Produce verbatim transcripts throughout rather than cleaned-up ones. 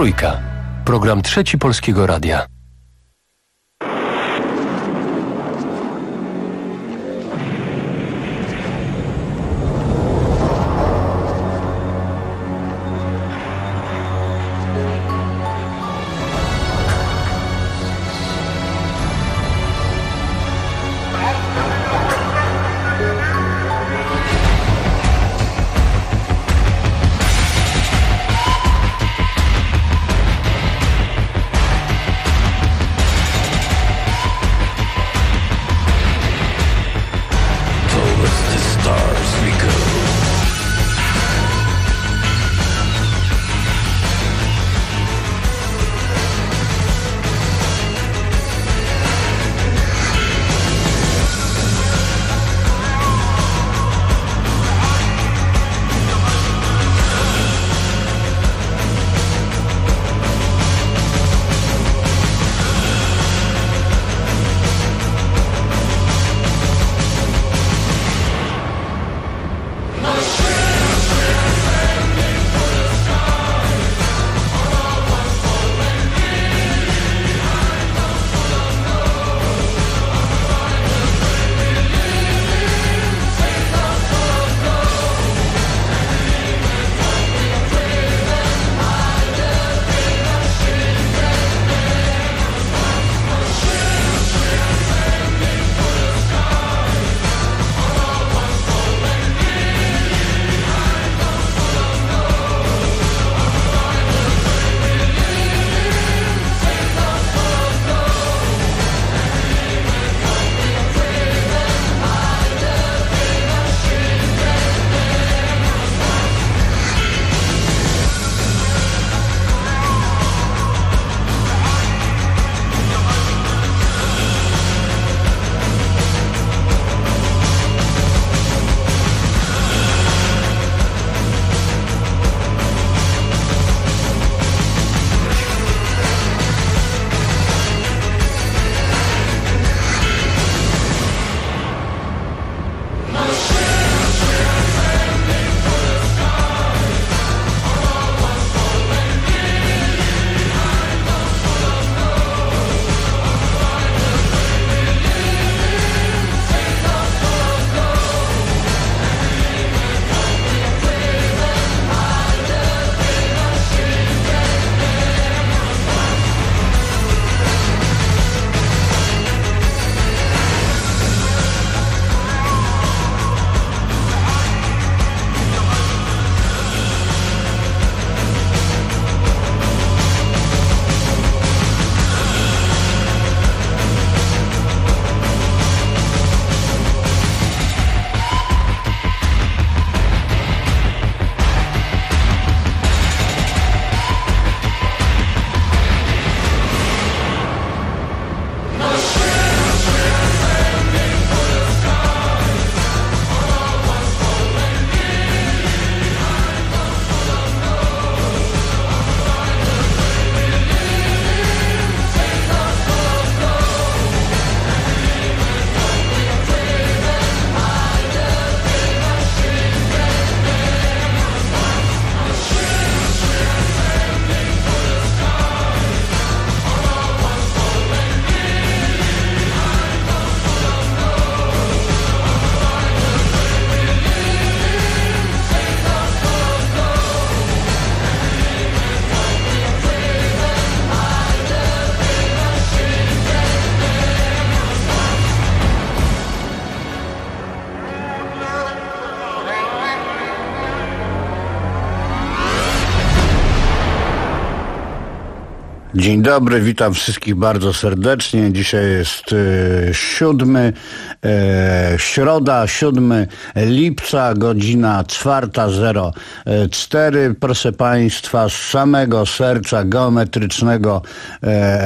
Trójka. Program Trzeci Polskiego Radia. Dzień dobry, witam wszystkich bardzo serdecznie. Dzisiaj jest y, siódmy, y, środa, siódmego lipca, godzina czwarta zero cztery. Proszę Państwa, z samego serca geometrycznego y,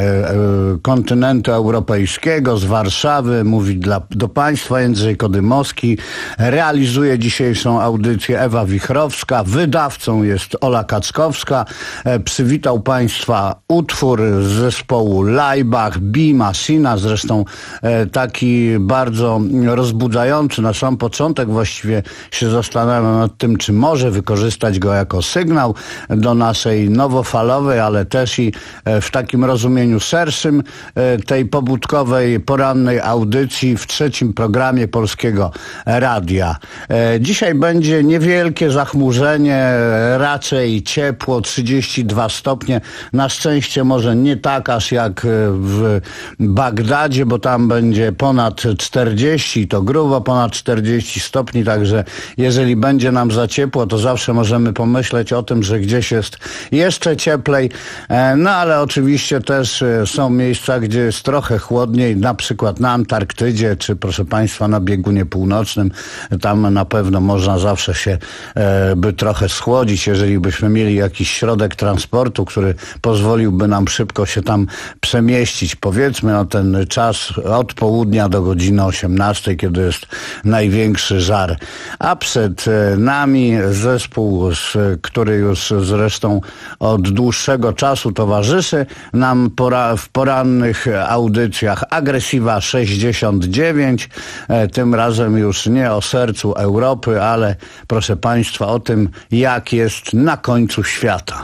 y, kontynentu europejskiego, z Warszawy, mówi dla, do Państwa Jędrzej Kodymowski. Realizuje dzisiejszą audycję Ewa Wichrowska, wydawcą jest Ola Kaczkowska. E, przywitał Państwa utwór utwór z zespołu Laibach, Bima Sina, zresztą taki bardzo rozbudzający. Na sam początek właściwie się zastanawiam nad tym, czy może wykorzystać go jako sygnał do naszej nowofalowej, ale też i w takim rozumieniu szerszym tej pobudkowej, porannej audycji w trzecim programie Polskiego Radia. Dzisiaj będzie niewielkie zachmurzenie, raczej ciepło, trzydzieści dwa stopnie. Na szczęście może nie tak aż jak w Bagdadzie, bo tam będzie ponad czterdzieści, to grubo ponad czterdzieści stopni, także jeżeli będzie nam za ciepło, to zawsze możemy pomyśleć o tym, że gdzieś jest jeszcze cieplej. No ale oczywiście też są miejsca, gdzie jest trochę chłodniej, na przykład na Antarktydzie, czy proszę Państwa na biegunie północnym. Tam na pewno można zawsze się e, by trochę schłodzić, jeżeli byśmy mieli jakiś środek transportu, który pozwoliłby nam szybko się tam przemieścić. Powiedzmy na ten czas od południa do godziny osiemnastej, kiedy jest największy żar. A przed nami zespół, który już zresztą od dłuższego czasu towarzyszy nam pora, w porannych audycjach, Agresiva sześćdziesiąt dziewięć. Tym razem już nie o sercu Europy, ale proszę Państwa o tym, jak jest na końcu świata.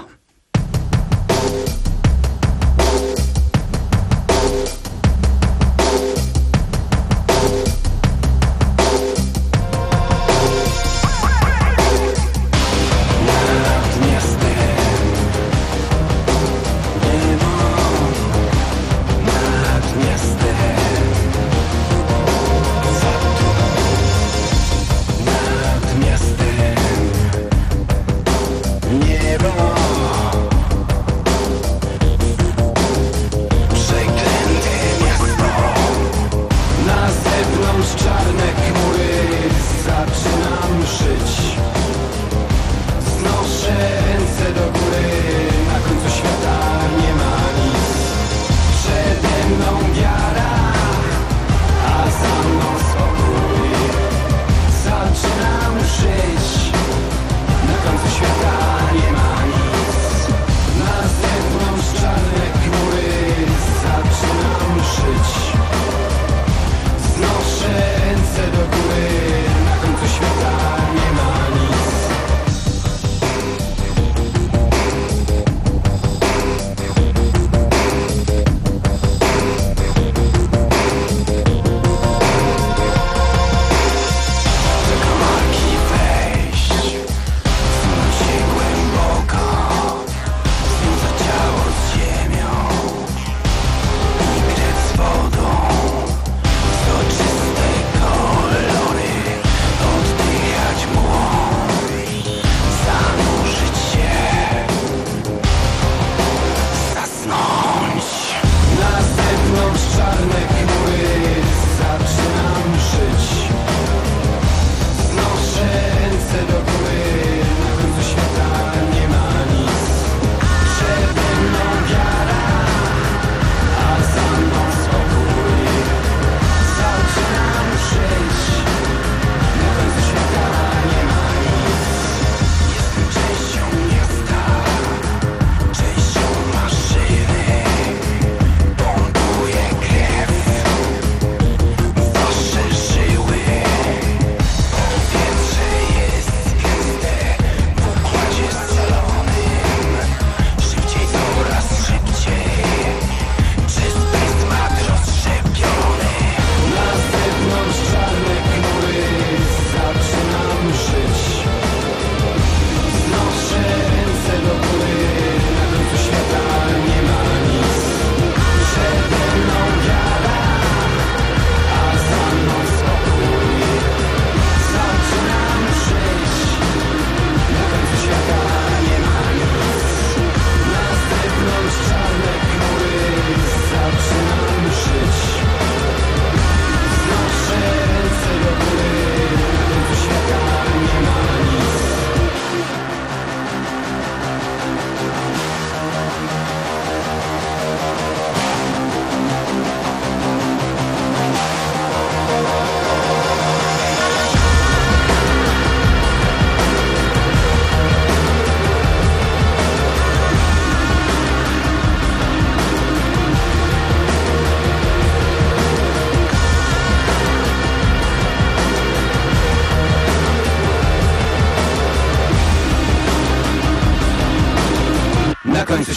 Niebo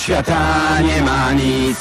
świata nie ma nic.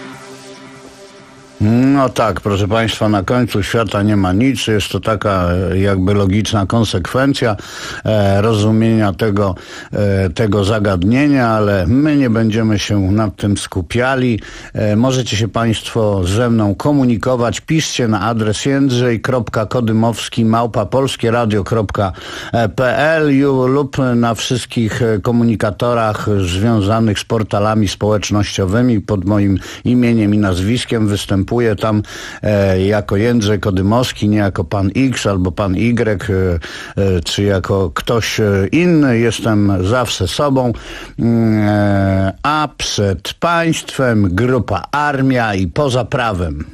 No tak, proszę Państwa, na końcu świata nie ma nic. Jest to taka jakby logiczna konsekwencja e, rozumienia tego, e, tego zagadnienia, ale my nie będziemy się nad tym skupiali. E, możecie się Państwo ze mną komunikować. Piszcie na adres jędrzej kropka kodymowski małpa polskieradio kropka p l lub na wszystkich komunikatorach związanych z portalami społecznościowymi pod moim imieniem i nazwiskiem występuję tam e, jako Jędrzej Kodymowski, nie jako pan X albo pan Y, e, e, czy jako ktoś inny. Jestem zawsze sobą, e, a przed państwem grupa Armia i Poza prawem.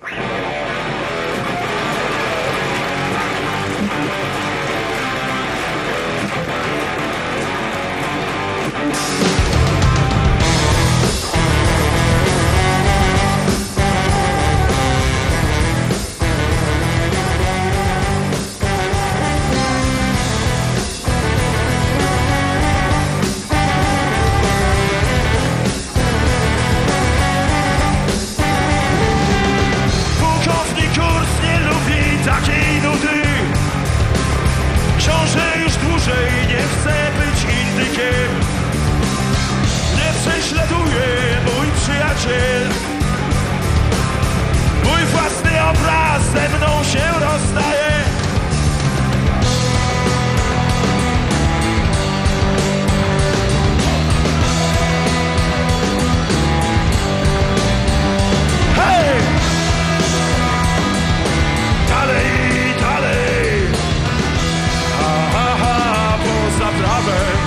Mój własny obraz ze mną się rozstaje. Hej! Dalej, dalej. Aha, poza prawem.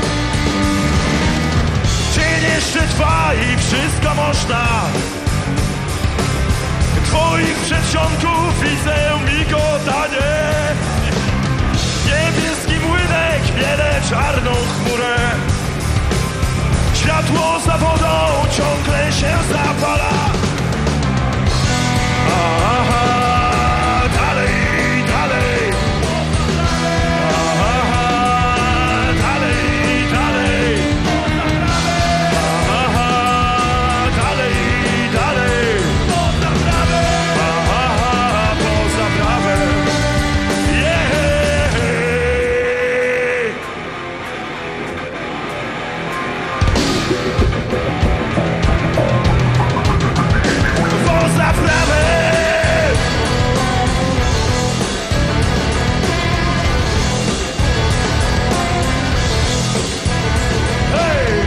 Dzień jeszcze trwa i wszystko można. Twoich przedsionków widzę migotanie. Niebieski młynek miele czarną chmurę. Światło za wodą ciągle się zapala. Aha, dalej, dalej. Aha, dalej, dalej. Aha, dalej, dalej. Aha, poza prawem. Yeah. Poza prawem. Hey.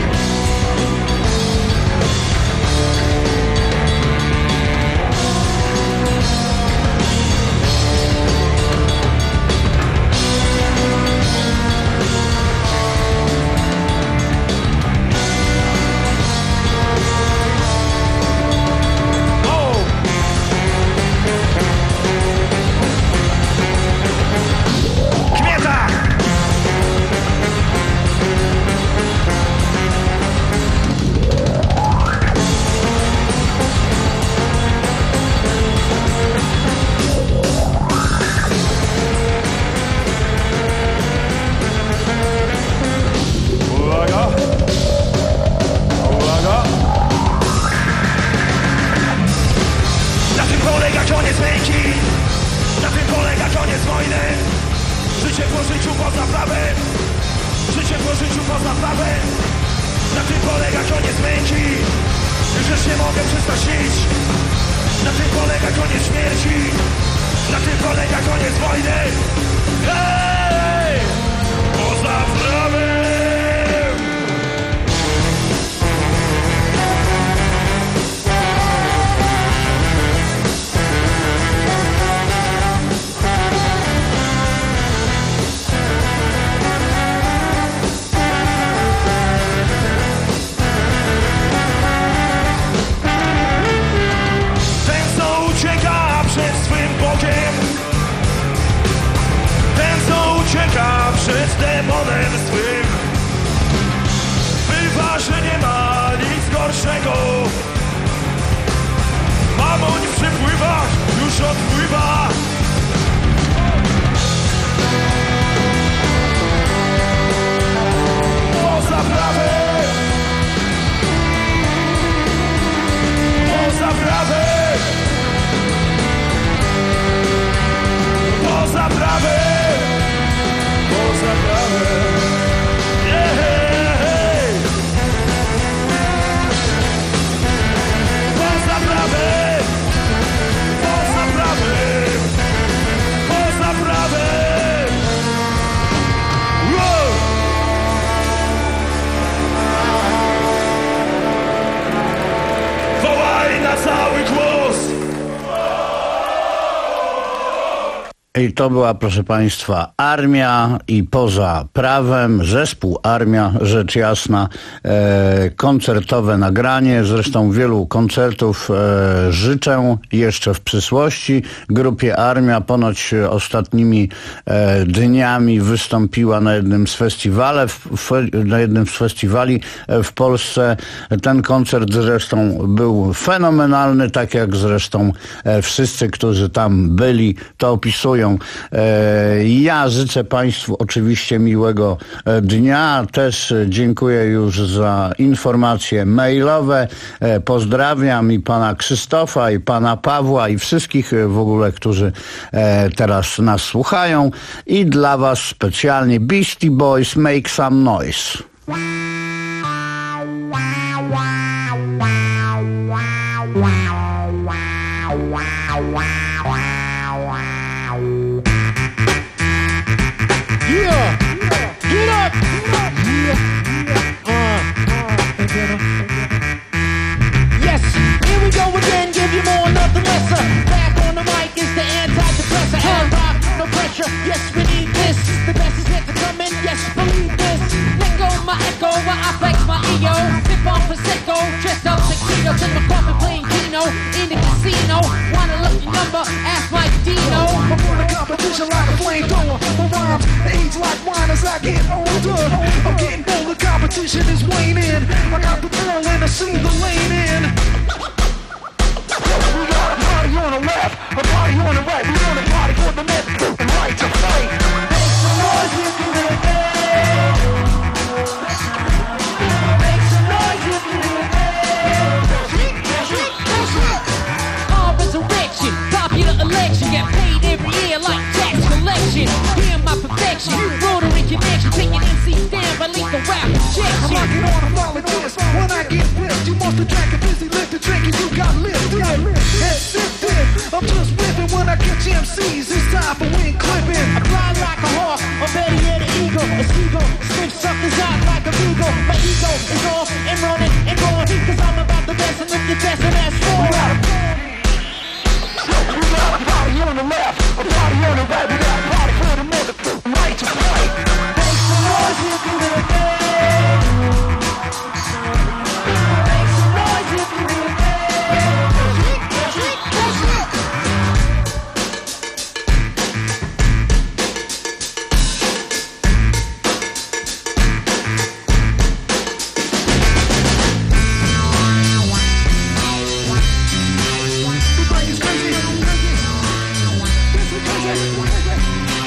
Oh. Kmieta! Uwaga! Uwaga! Na tym polega koniec męki. Na tym polega koniec wojny. Życie po życiu poza prawem. Życie po życiu poza prawem. Na tym polega koniec męki. Już nie mogę przestać śnić. Na tym polega koniec śmierci. Na tym polega koniec wojny. Hej! Poza prawem. Ten, co ucieka przed swym Bogiem. Ten, co I to była, proszę Państwa, Armia i Poza Prawem, zespół Armia, rzecz jasna, e, koncertowe nagranie, zresztą wielu koncertów e, życzę jeszcze w przyszłości. Grupie Armia ponoć ostatnimi e, dniami wystąpiła na jednym z festiwali, w, w, na jednym z festiwali w Polsce. Ten koncert zresztą był fenomenalny, tak jak zresztą e, wszyscy, którzy tam byli, to opisują. Ja życzę Państwu oczywiście miłego dnia. Też dziękuję już za informacje mailowe. Pozdrawiam i pana Krzysztofa, i pana Pawła, i wszystkich w ogóle, którzy teraz nas słuchają. I dla Was specjalnie Beastie Boys, Make Some Noise. Yeah, get up! Yeah, uh, yes, here we go again, give you more, nothing lesser. Back on the mic is the antidepressant. And rock, no pressure, yes, we need this. The best is yet to come in, yes, believe this. Let go my echo, my affects my E O. Sip on Prosecco, dressed up tuxedos in my coffin playing Keno in the casino. Want a lucky number, ask my Dino. Before the competition like a flamethrower. My rhymes age like wine as I get older. I'm getting bolder, competition is waning. I got the ball and I see the lane in. We got a party on the left, a party on the right. We want a party for the left and right to fight. Make some noise if you live there. Make some noise if you live there. Our resurrection, popular election, get paid every year like tax collection. Hear my perfection, rotary connection, taking M Cs down by lethal rap I'm injection. rocking on a volunteers. When I get pissed, you must have drank a busy lift to drink and you got lifted. Head sifted, I'm just whipping when I catch M Cs. It's time for wing clipping. I fly like a hawk, or better yet an eagle, a seagull, sniff suckers out like a beagle. My ego is off and running and going, cause I'm about the best and if you're best and that's We more. got a we got a party on the left, a party on the right. We got a party for the mother right to fight. Make some noise if you live there. Make some noise if you live there. The brain is crazy. This is crazy.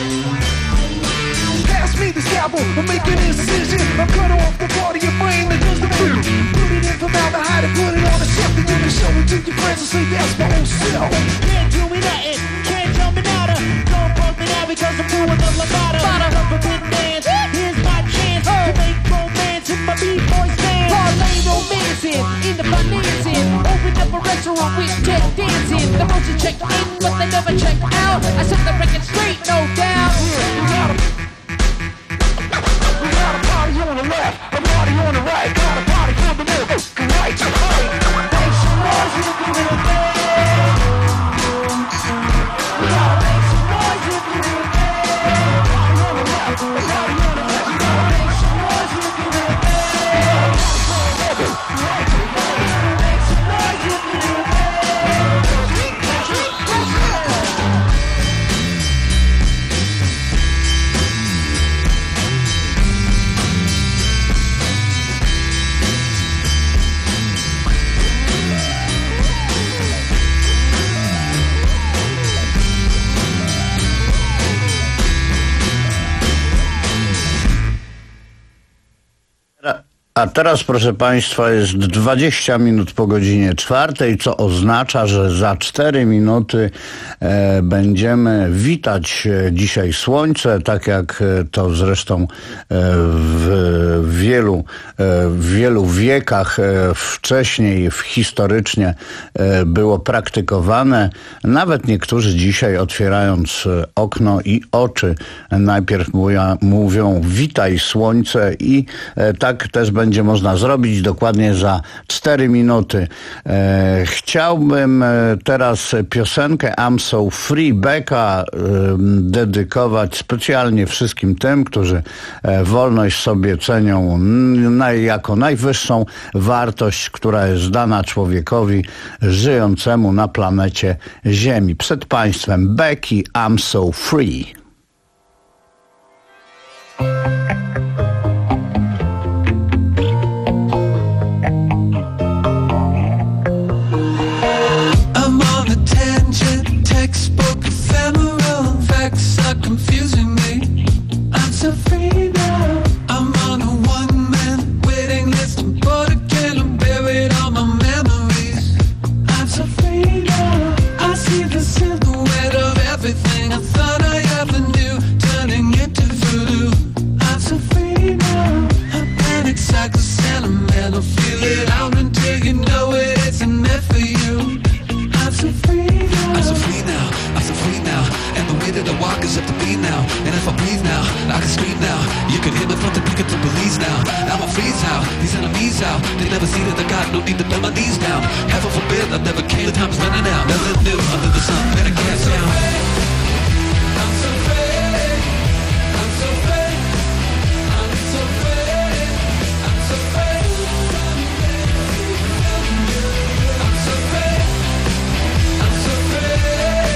Pass me the scalpel, I'm making an incision. I'm cutting off the part of your brain that does the food. Put it in formaldehyde and put it on a shelf. And you can show it to your friends and say that's my own self. Can't do me nothing, can't tell me nada. Don't bug me now because I'm doing the Lombardo. Love a good dance, here's my chance to make romance in my B-boy stand. Parlay romancing, in the financing. Open up a restaurant with tech dancing. The most check in, but they never check out. I set the record straight, no doubt. We got a we got a party on the left, a party on the right. Got a party for the middle, right to fight. Make some noise if you live there. We gotta make some noise if you live there. Party on the left, a party on the right. We gotta make some noise if you live there. Right to fight. Make some noise if you live there. A teraz, proszę Państwa, jest dwadzieścia minut po godzinie czwartej, co oznacza, że za cztery minuty e, będziemy witać e, dzisiaj słońce, tak jak e, to zresztą e, w wielu, e, w wielu wiekach e, wcześniej, w, historycznie e, było praktykowane. Nawet niektórzy dzisiaj, otwierając e, okno i oczy, najpierw mówią, mówią witaj słońce i e, tak też będzie będzie można zrobić dokładnie za cztery minuty. E, chciałbym teraz piosenkę I'm So Free Becka e, dedykować specjalnie wszystkim tym, którzy e, wolność sobie cenią na, jako najwyższą wartość, która jest dana człowiekowi żyjącemu na planecie Ziemi. Przed Państwem Becky, I'm So Free. Confusing me, I'm so free now. I'm on a one-man waiting list. I'm bored again, I'm buried all my memories. I'm so free now. I see the silhouette of everything I thought I ever knew, turning into voodoo. I'm so free now. A panic cycle sentimental, feel it out until you know it isn't meant for you. I'm so free now. I'm so free now. I'm so free now. And the way that I walk is up to me now. And if I breathe now, I can scream now. You can hear me from the peak of the police now. I'm a freeze out, these enemies out. They never see that I got no need to bend my knees down. Heaven forbid, I never came, the time is running out. Nothing new under the sun, better get down. I'm so free, I'm so free, I'm so free, I'm so free, I'm so free, I'm so free.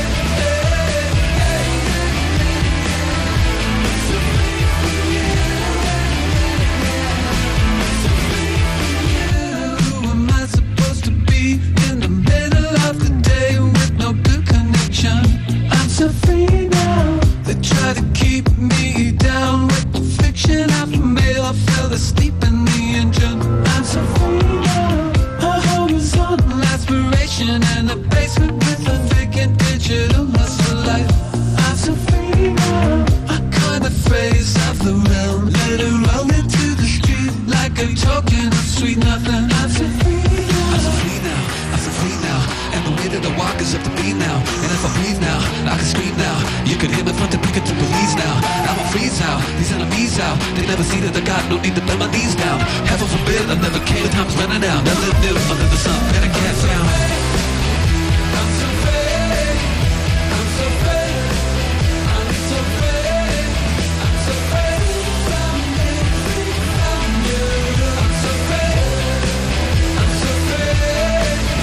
So free now. They try to keep me down with the fiction I feel. I fell asleep in the engine. I'm so free now. A horizontal aspiration and a basement with a vacant digital hustle life. I'm so free now. I coin the phrase of the realm. Let it roll into the street like a token of sweet nothing. I'm so free now. I'm so free now. I'm so free now. And the way that I walk is up to me now. And if I breathe now, I can scream now. You can hear me from the peak of the police now. I'm a freeze out, these enemies out. They never see that I got no need to bend my knees down. Heaven forbid, I never came, the time's running out. Nothing new under the sun, better get down. I'm so free, I'm so free, I'm so free, I'm so free from me, from you. I'm so free, I'm so free.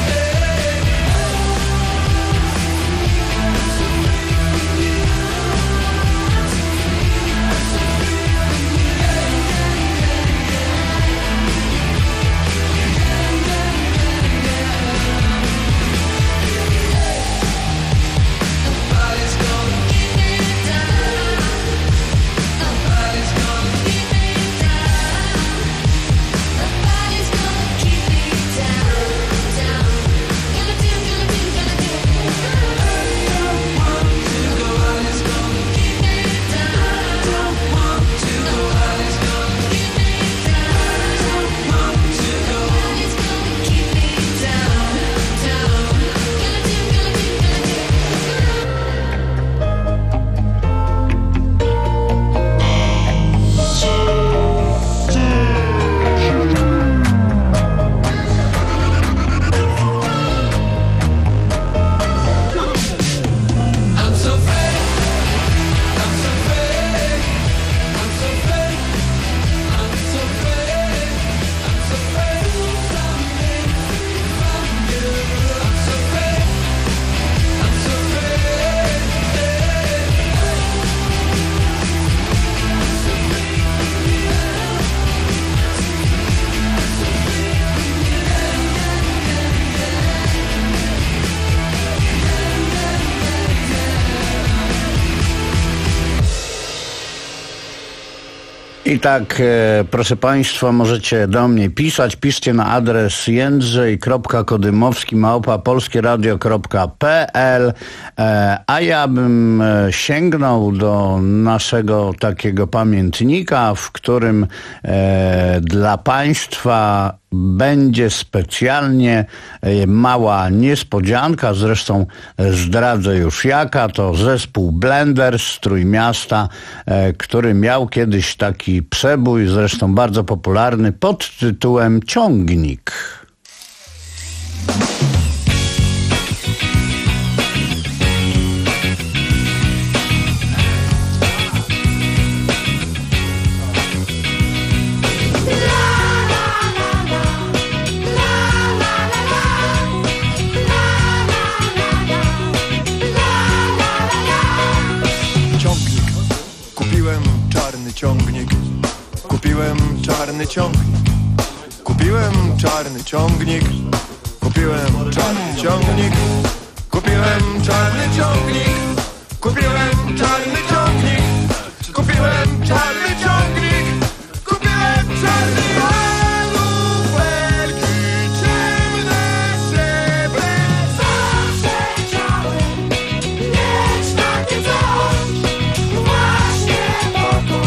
I tak, e, proszę Państwa, możecie do mnie pisać. Piszcie na adres jędrzej kropka kodymowski małpa polskieradio kropka p l, e, a ja bym e, sięgnął do naszego takiego pamiętnika, w którym e, dla Państwa będzie specjalnie mała niespodzianka, zresztą zdradzę już jaka, to zespół Blenders z Trójmiasta, który miał kiedyś taki przebój, zresztą bardzo popularny, pod tytułem Ciągnik. Ciągnik, kupiłem czarny ciągnik, kupiłem czarny ciągnik, kupiłem czarny ciągnik, kupiłem czarny ciągnik, kupiłem czarny ciągnik, kupiłem czarny ciągnik, kupiłem czarny luferki, ciemne szyby. Zawsze chciałem mieć takie coś, właśnie po to.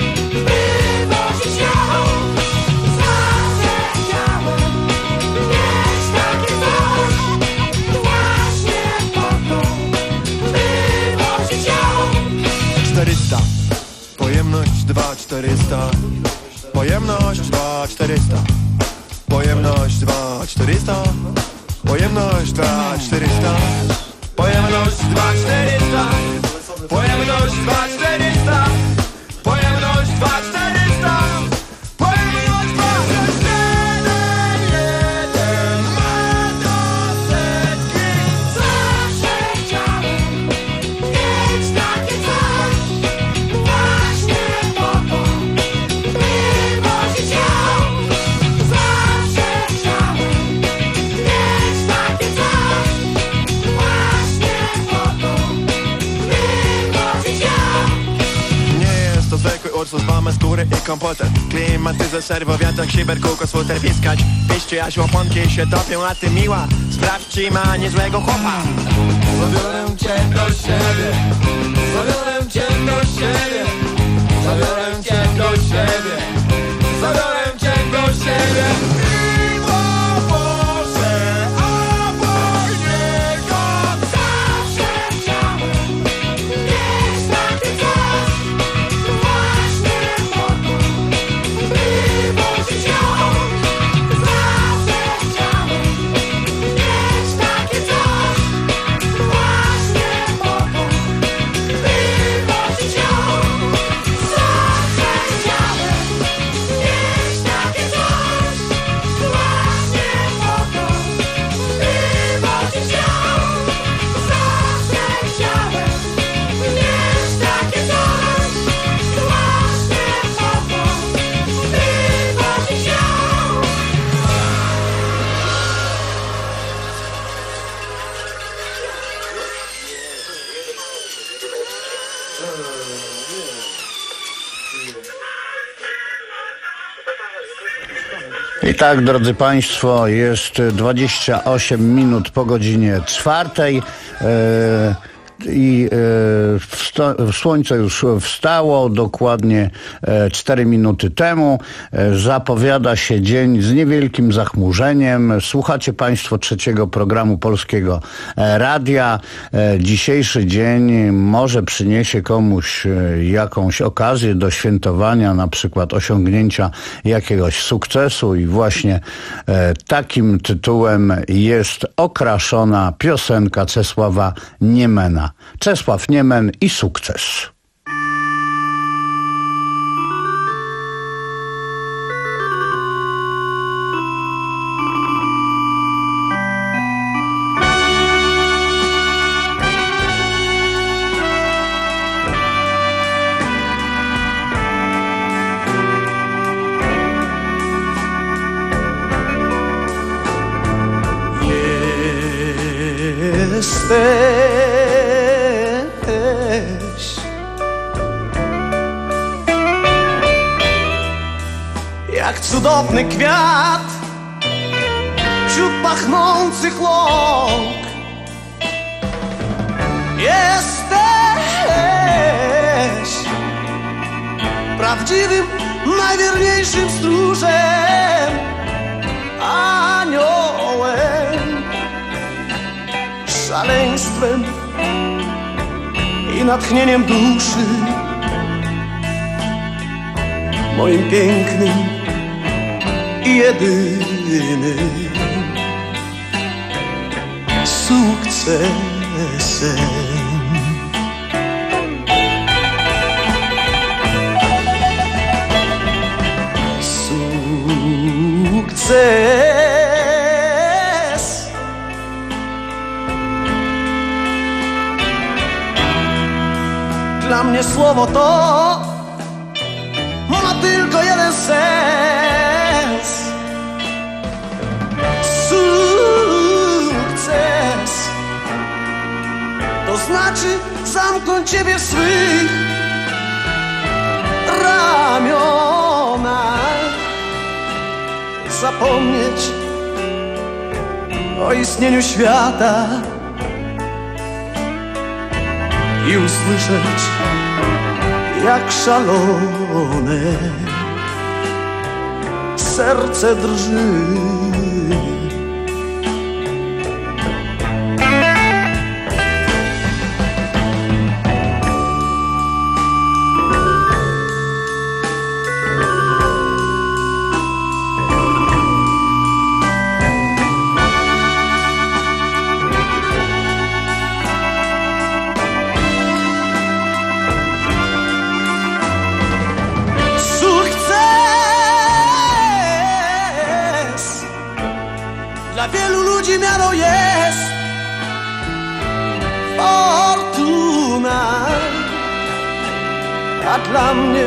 czterysta, pojemność dwa czterysta, pojemność dwa czterysta, pojemność dwa czterysta, pojemność dwa czterysta, pojemność dwa czterysta, pojemność dwa czterysta, pojemność dwa czterysta, pojemność dwa jeden jeden ma do setki. Zawsze chciałem mieć takie coś, właśnie po to, by wozić ją. Zawsze chciałem mieć takie coś, właśnie po to, by wozić ją. Nie jest to zwykły ursus, mamy skóry i komputer. Klimatyzer, serwo, wiatrak, szyber, kółko, słoter, piskać. Piście, aż łoponki się topią, a ty miła, sprawdź, czy ma niezłego chłopa. Zabiorę cię do siebie, zabiorę cię do siebie, zabiorę cię do siebie, zabiorę cię do siebie. Miło Boże, obok niego. Zawsze chciałem mieć takie coś, właśnie po to, by wozić ją. Zawsze chciałem mieć takie coś, właśnie po to, by wozić ją. Zawsze chciałem mieć takie coś, właśnie po to, by wozić ją. Zawsze chciałem mieć takie coś, właśnie po to, by wozić ją. I tak, drodzy Państwo, jest dwadzieścia osiem minut po godzinie czwartej. E, I e, wsta- słońce już wstało dokładnie e, cztery minuty temu. E, zapowiada się dzień z niewielkim zachmurzeniem. Słuchacie Państwo trzeciego programu Polskiego e, Radia. E, dzisiejszy dzień może przyniesie komuś e, jakąś okazję do świętowania, na przykład osiągnięcia jakiegoś sukcesu i właśnie e, takim tytułem jest okraszona piosenka Czesława Niemena. Czesław Niemen i sukces. Jesteś jak cudowny kwiat wśród pachnących łąk. Jesteś prawdziwym, najwierniejszym stróżem szaleństwem i natchnieniem duszy, moim pięknym i jedynym sukcesem. Sukces. Dla mnie słowo to ma tylko jeden sens. Sukces to znaczy zamknąć ciebie w swych ramionach, zapomnieć o istnieniu świata i usłyszeć, jak szalone serce drży. Dla wielu ludzi miano jest fortuna, a dla mnie,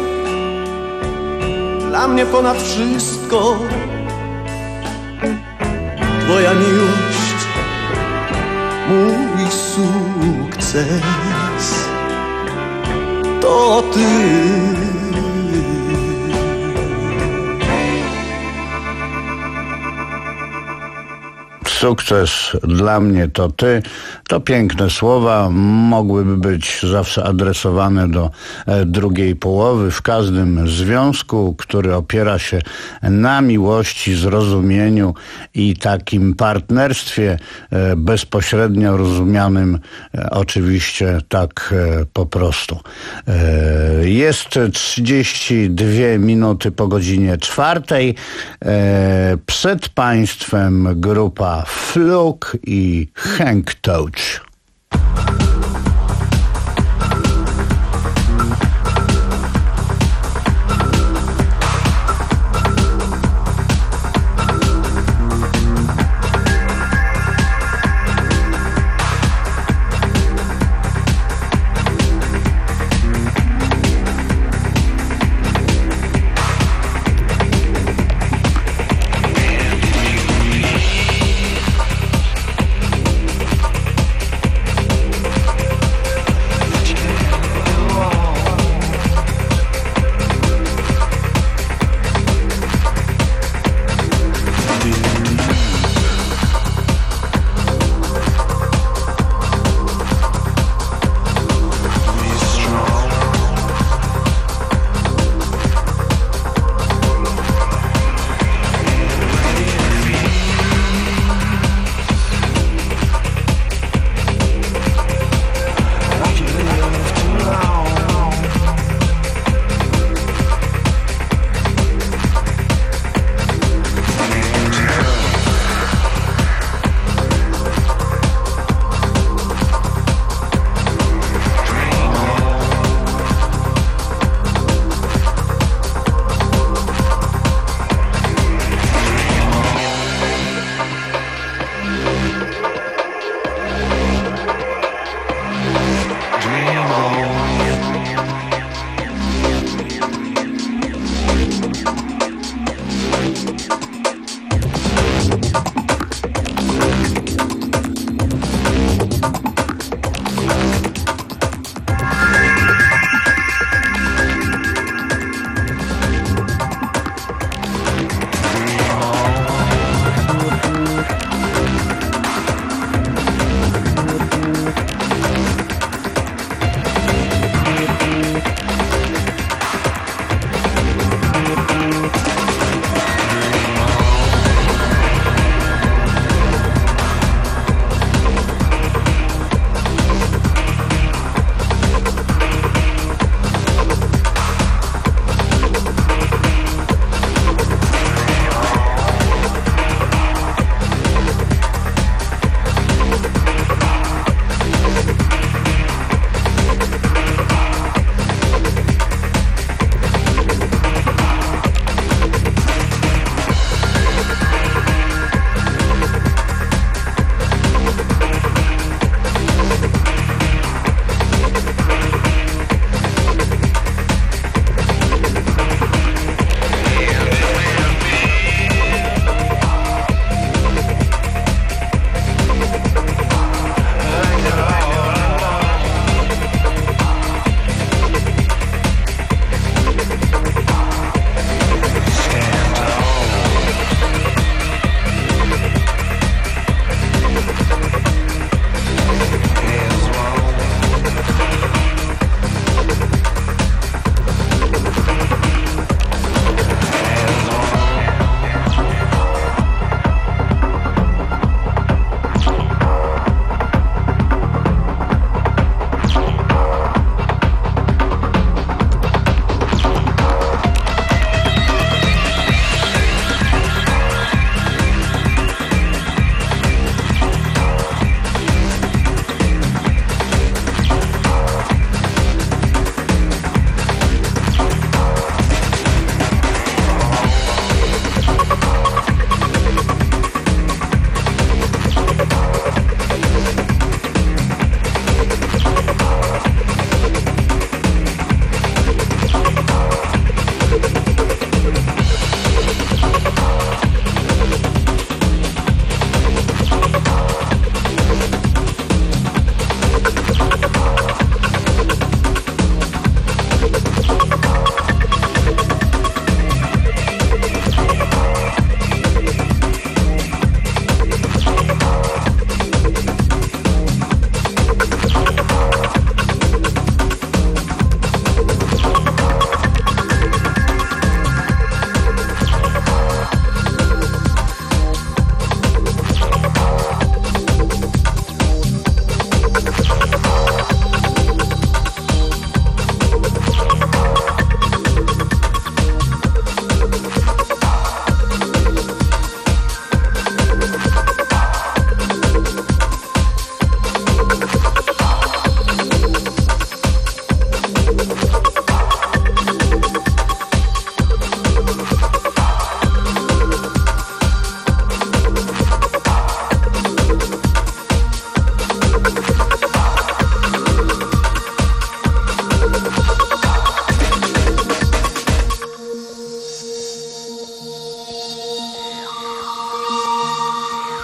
dla mnie ponad wszystko twoja miłość, mój sukces to ty. Sukces dla mnie to ty. To piękne słowa, mogłyby być zawsze adresowane do drugiej połowy w każdym związku, który opiera się na miłości, zrozumieniu i takim partnerstwie bezpośrednio rozumianym oczywiście tak po prostu. Jest trzydzieści dwie minuty po godzinie czwartej. Przed państwem grupa Fluk i Hank Touch.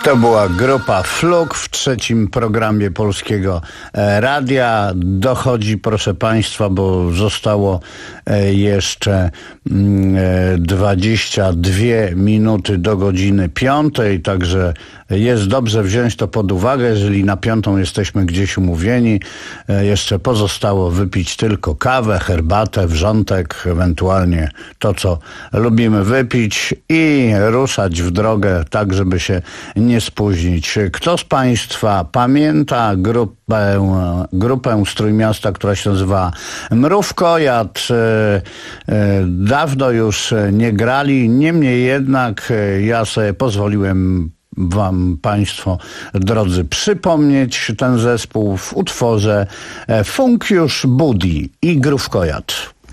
To była grupa Fluk w trzecim programie Polskiego Radia. Dochodzi, proszę Państwa, bo zostało jeszcze dwadzieścia dwie minuty do godziny piątej, także jest dobrze wziąć to pod uwagę, jeżeli na piątą jesteśmy gdzieś umówieni. Jeszcze pozostało wypić tylko kawę, herbatę, wrzątek, ewentualnie to, co lubimy wypić i ruszać w drogę, tak żeby się nie spóźnić. Kto z Państwa pamięta grupę, grupę z Trójmiasta, która się nazywa Mrówkojad? Dawno już nie grali, niemniej jednak ja sobie pozwoliłem Wam, Państwo drodzy, przypomnieć ten zespół w utworze Funkiusz Budi i Mrówkojad.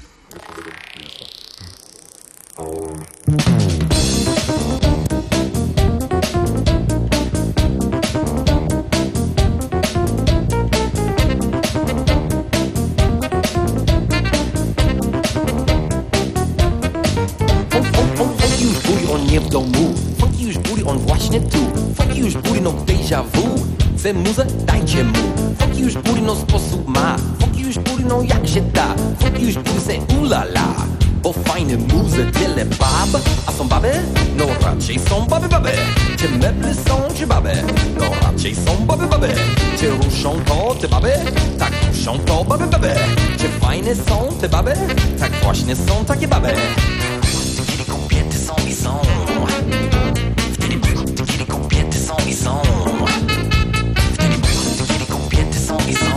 Nie w domu, funky już budi, on właśnie tu. Funky już budi, no déjà vu. Chce muzę, dajcie mu. Funky już budi, no sposób ma. Funky już budi, no jak się da. Funky już budi, se ulala. Bo fajne muzy, tyle bab. A są baby? No raczej są baby, baby. Czy meble są, czy baby? No raczej są baby, baby. Czy ruszą to te baby? Tak ruszą to baby, baby. Czy fajne są te baby? Tak właśnie są takie baby. Kiedy kobiety są i są. Wtedy kiedy kobiety są i są. Wtedy kiedy kobiety są i są.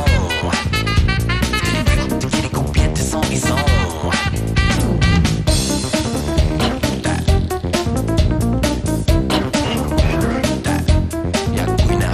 Wtedy kiedy kobiety są i są. Jak pójdę.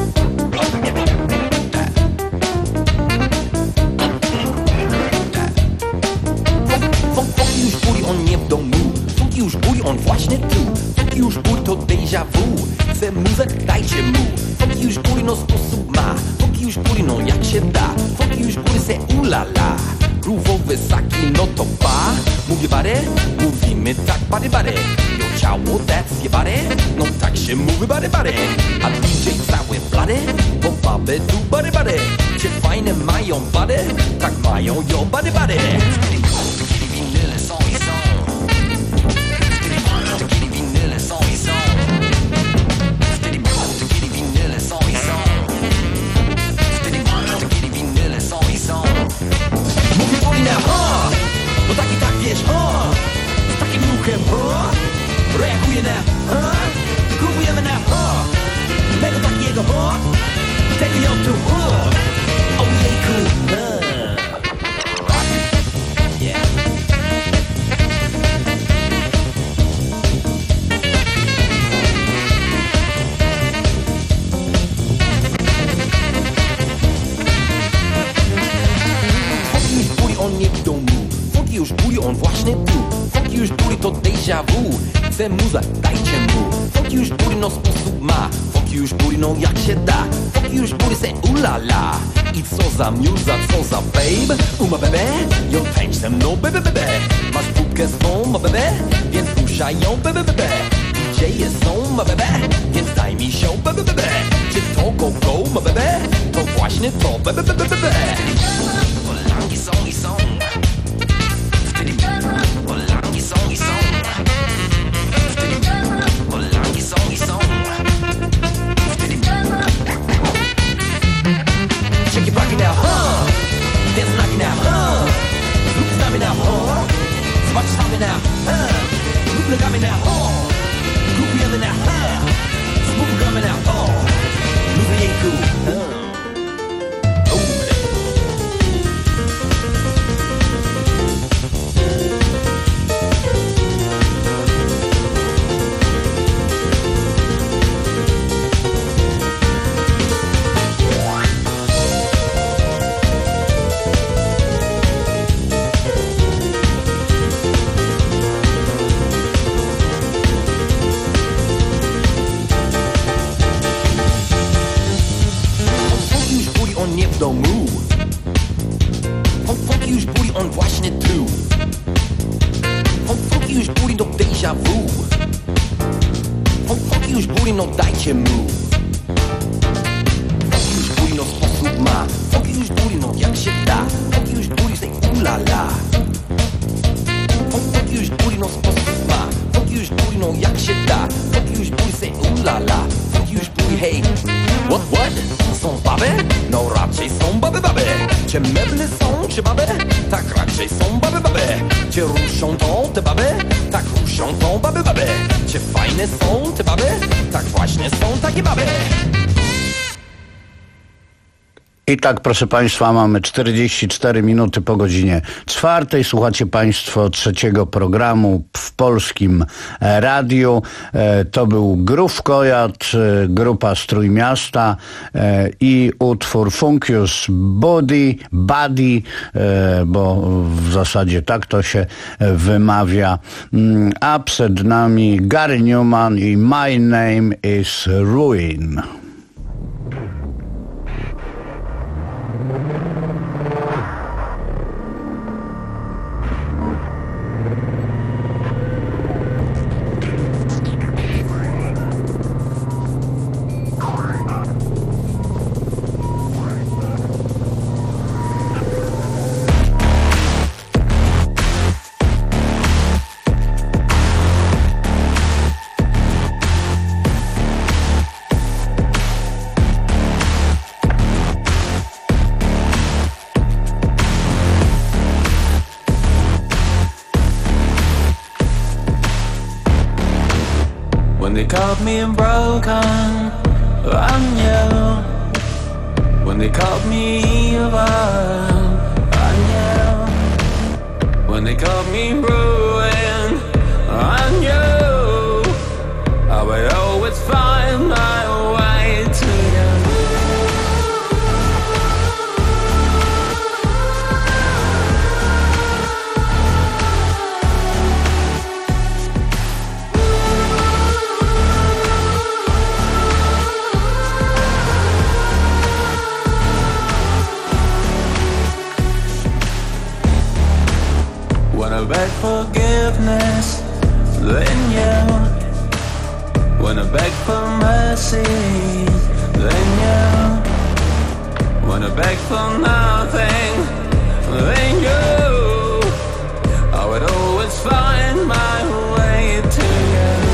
Funky już budi, on nie w domu. Funky już budi, on właśnie tu. Funky już budi, to déjà vu. Chce muzę, dajcie mu. Funky już budi, no sposób ma. Funky już budi, no jak się da. Funky już budi, se ulala. Groove'owe saki, no to ba. Mówię bary, mówimy tak bary bary. Jo ciało, that's je bary. No tak się mówi bary bary. A D J całe blady, bo baby tu bary bary. Czy fajne mają bary? Tak mają jo bary bary. Kiedy winyle są i są. Kiedy winyle są i są. Kiedy winyle są i są. Kiedy winyle są i są. Mówię Polina, ha! Bo tak i tak wiesz, ha! Z takim ruchem, ha! Reaguje na, ha! Grubujemy na, ha! Tego takiego, ha! Tego ją tu, ha! Ojejku, ha! Yeah. Funky już budi, on nie w domu. Funky już budi, on właśnie tu. Funky już budi, to déjà vu. Chce muza, dajcie mu. Funky już budi, no sposób ma. Funky już budi, no jak się da. Funky już budi, se ulala. I co za muza, co za babe. Uma bebe, ją tańcz ze mną, bebe bebe. Masz pupkę swą, ma bebe, więc puszczaj ją, bebe bebe. D J są, ma bebe, więc daj mi się, bebe bebe. Czy to go go, ma bebe, to właśnie to, bebe bebe bebe. Polanki są i są. Wtedy Polanki są i są. Wtedy Polanki są i są. Wtedy shake your body now, huh? Dance like it now, huh? Zrób z nami now, huh? Zobacz z nami now, huh? Zrób nogami now, huh? Grupujemy now, huh? Spłukamy now, huh? Lubię jej cool, huh? Nie w domu. Funky już budi, on właśnie tu. Funky już budi, to déjà vu. Funky już booty, no dajcie mu. Funky już booty, no sposób ma. Funky już booty, no jak się da. Funky już booty, say ulala. Funky już booty, no sposób ma. Funky już booty, no jak się da. Funky już booty, say ulala. Funky już booty, hey. What, what? Są baby? No raczej są baby, baby. Czy meble są, czy baby? Tak raczej są baby, baby. Czy ruszą to te baby? Tak ruszą to baby, baby. Czy fajne są te baby? Tak właśnie są takie baby. I tak, proszę Państwa, mamy czterdzieści cztery minuty po godzinie czwartej. Słuchacie Państwo trzeciego programu w Polskim Radiu. To był Grów Kojat, grupa z Trójmiasta i utwór Funkius Body, Body, bo w zasadzie tak to się wymawia. A przed nami Gary Numan i My Name is Ruin. They called me broken, I knew. When they called me evil, I knew. When they called me ruin, I knew. I would always find my way to you. When I beg forgiveness, then you. When I beg for mercy, then you. When I beg for nothing, then you. I would always find my way to you.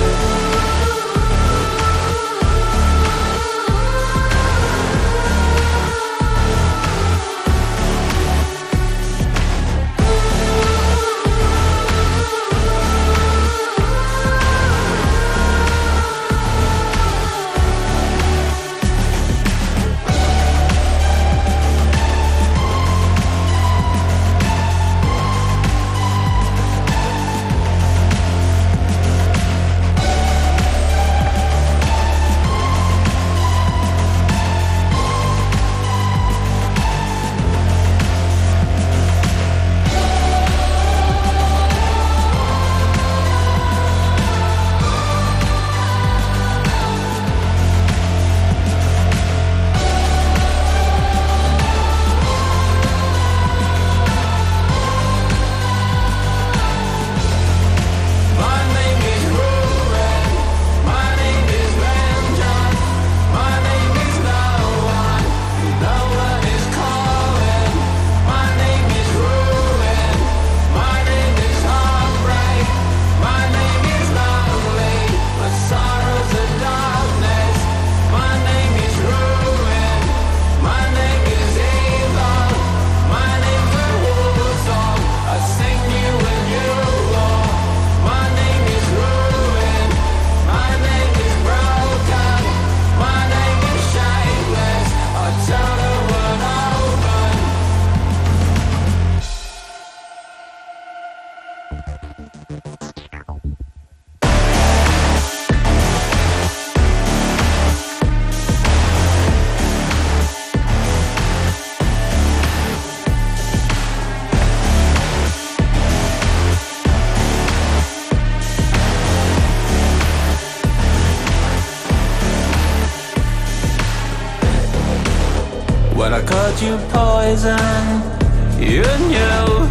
When I called you poison, you knew.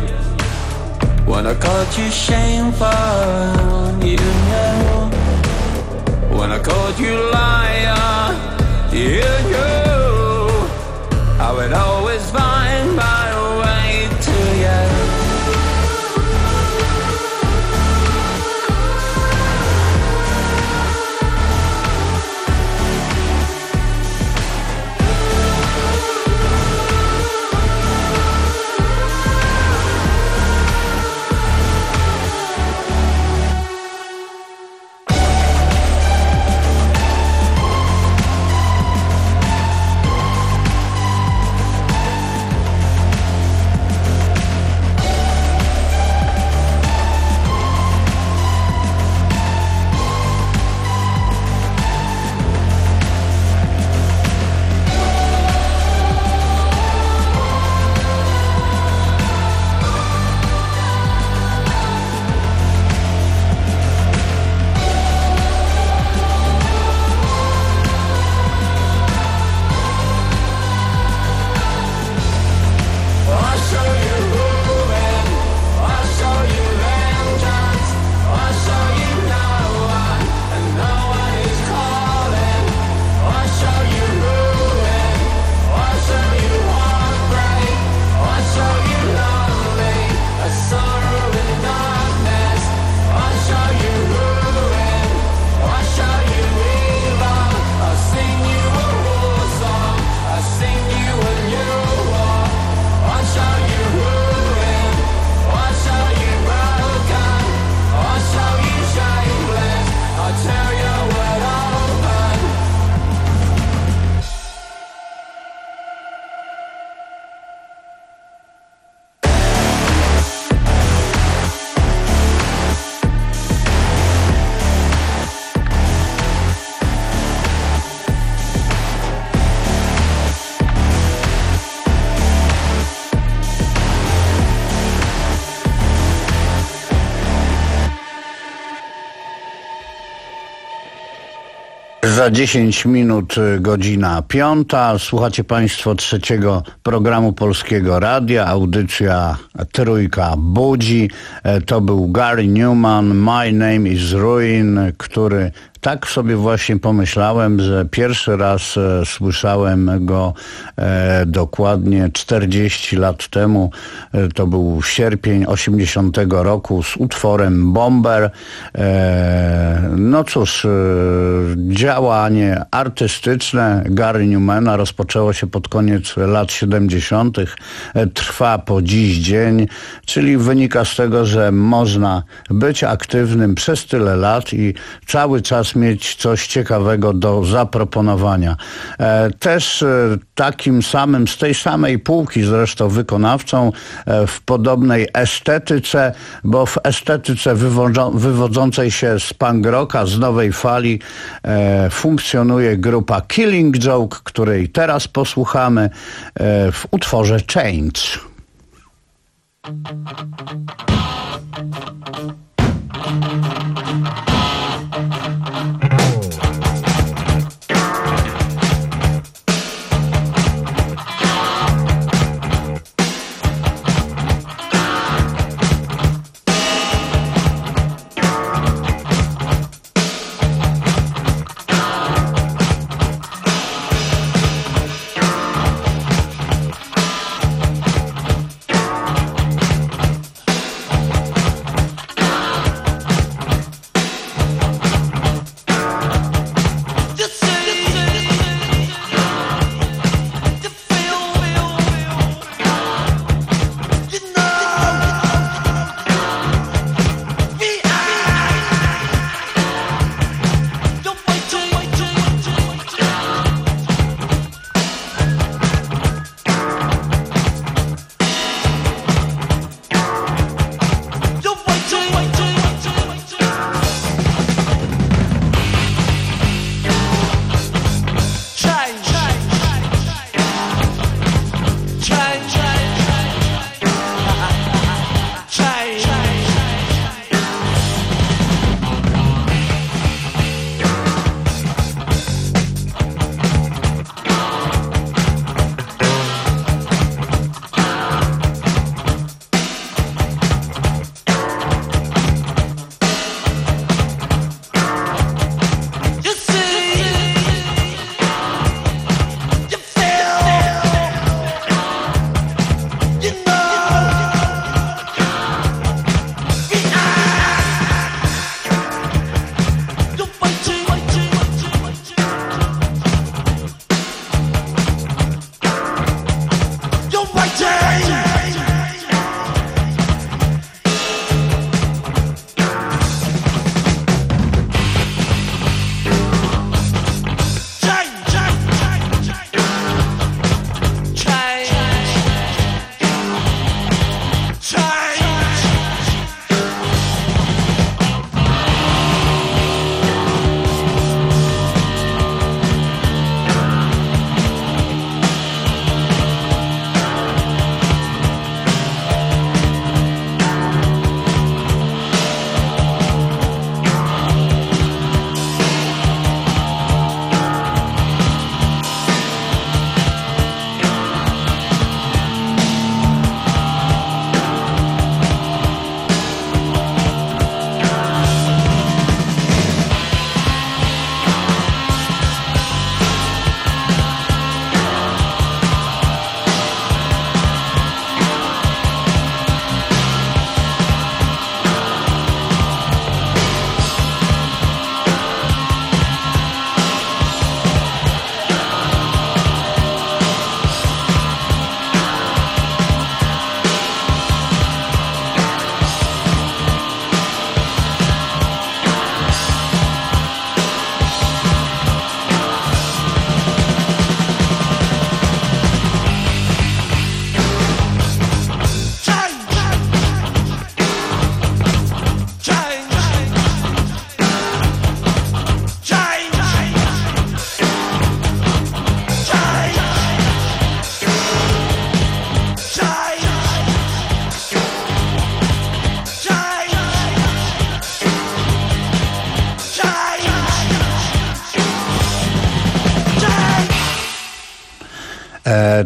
When I called you shameful, you knew. when I called you liar. You knew I would always find my way to you. Za dziesięć minut godzina piąta. Słuchacie Państwo trzeciego programu Polskiego Radia. Audycja Trójka Budzi. To był Gary Numan, My Name is Ruin, który tak sobie właśnie pomyślałem, że pierwszy raz e, słyszałem go e, dokładnie czterdzieści lat temu. E, to był sierpień osiemdziesiątego roku z utworem Bomber. E, no cóż, e, działanie artystyczne Gary Newmana rozpoczęło się pod koniec lat siedemdziesiątych. E, trwa po dziś dzień, czyli wynika z tego, że można być aktywnym przez tyle lat i cały czas mieć coś ciekawego do zaproponowania. E, też e, takim samym, z tej samej półki zresztą wykonawcą, e, w podobnej estetyce, bo w estetyce wywodzą, wywodzącej się z punk rocka, z nowej fali, e, funkcjonuje grupa Killing Joke, której teraz posłuchamy e, w utworze Change.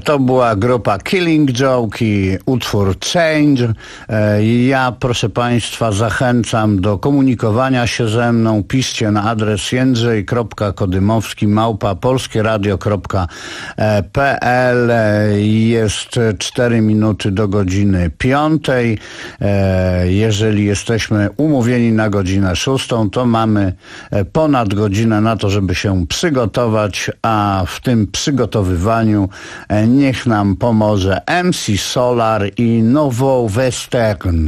To była grupa Killing Joke i utwór Change. Ja, proszę Państwa, zachęcam do komunikowania się ze mną. Piszcie na adres jędrzej kropka kodymowski małpa polskieradio kropka p l. Jest cztery minuty do godziny piątej. Jeżeli jesteśmy umówieni na godzinę szóstą, to mamy ponad godzinę na to, żeby się przygotować, a w tym przygotowywaniu niech nam pomoże M C Solar i Nouveau Western.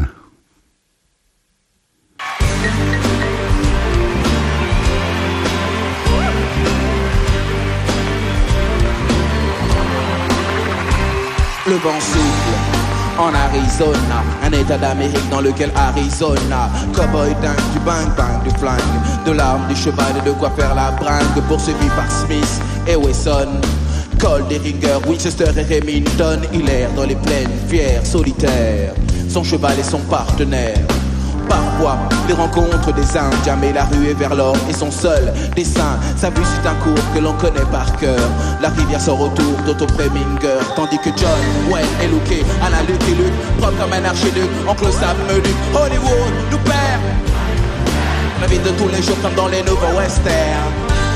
Le vent souffle en Arizona, un état d'Amérique dans lequel Arizona, cowboy dingue, du bang bang, du flingue, de l'arme, du cheval et de quoi faire la bringue, poursuivi par Smith et Wesson, Colt, Derringer, Winchester et Remington. Il erre dans les plaines, fier, solitaire, son cheval et son partenaire. Parfois, les rencontres des Indiens, mais la rue est vers l'or et son seul dessin. Sa vue c'est un cours que l'on connaît par cœur. La rivière sort autour d'Otto Preminger, tandis que John Wayne est looké à la Luke et Luke, propre comme un archiduc, oncle Sam Menuc. Hollywood nous perd la vie de tous les jours comme dans les nouveaux westerns.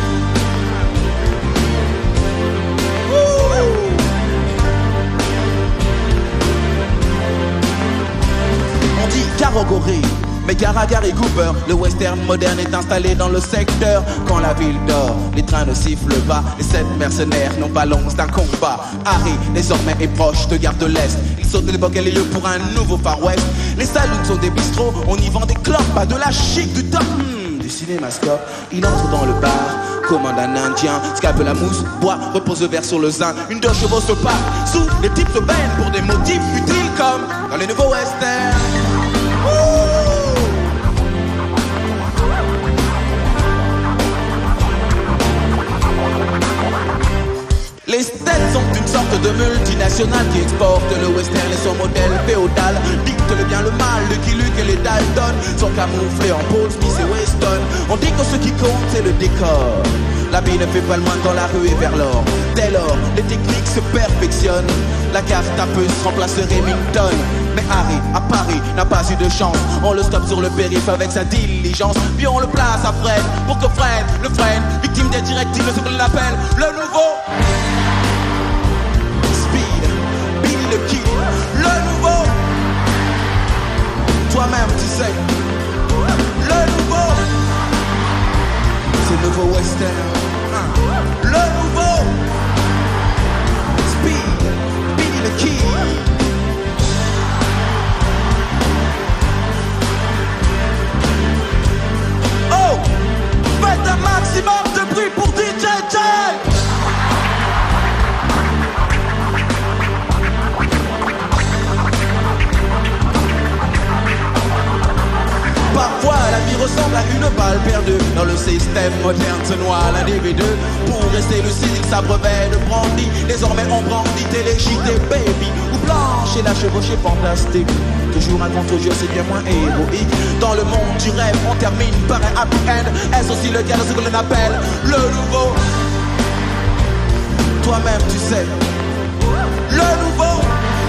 On dit Carogori, mais gare à Gary Cooper, le western moderne est installé dans le secteur. Quand la ville dort, les trains ne sifflent pas. Les sept mercenaires n'ont pas l'once d'un combat. Harry, désormais, est proche de Gare de l'Est. Il saute de l'époque et les lieux pour un nouveau Far West. Les saloons sont des bistrots, on y vend des clopes, pas de la chic, du top, hmm, du cinémascope. Il entre dans le bar, commande un indien, scalpe la mousse, boit, repose le verre sur le zin. Une deux chevaux se part, sous les types se baignent pour des motifs utiles comme dans les nouveaux westerns. Les States sont une sorte de multinationale qui exporte le western et son modèle féodal. Dicte le bien, le mal, le Lucky Luke et les Dalton sont camouflés en Paul Smith et Weston. On dit que ce qui compte c'est le décor. La vie ne fait pas le moindre dans la rue et vers l'or. Dès lors, les techniques se perfectionnent. La carte à puce remplace Remington. Mais Harry, à Paris, n'a pas eu de chance. On le stoppe sur le périph' avec sa diligence. Puis on le place à Fred pour que Fred le freine. Victime des directives, ce qu'on appelle le nouveau Speed, Billy le Kid, le nouveau. Toi-même tu sais, le nouveau. C'est le nouveau western, le nouveau Speed, Billy le Kid. Oh, faites un maximum de bruit pour D J J. Parfois la vie ressemble à une balle perdue. Dans le système moderne se noie l'individu. Pour rester lucide il s'abreuvait de brandy. Désormais on brandit téléchité baby ou blanche et la chevauchée fantastique. Toujours un contre-jeu c'est bien moins héroïque. Dans le monde du rêve on termine par un happy end. Est-ce aussi le cas de ce que l'on appelle le nouveau? Toi-même tu sais, le nouveau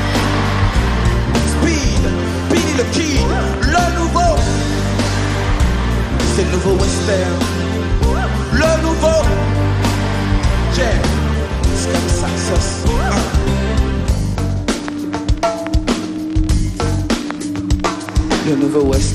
Speed, Billy le Kid, le nouveau. C'est le nouveau western, le nouveau Jam, c'est comme ça que ça se passe. Le nouveau western.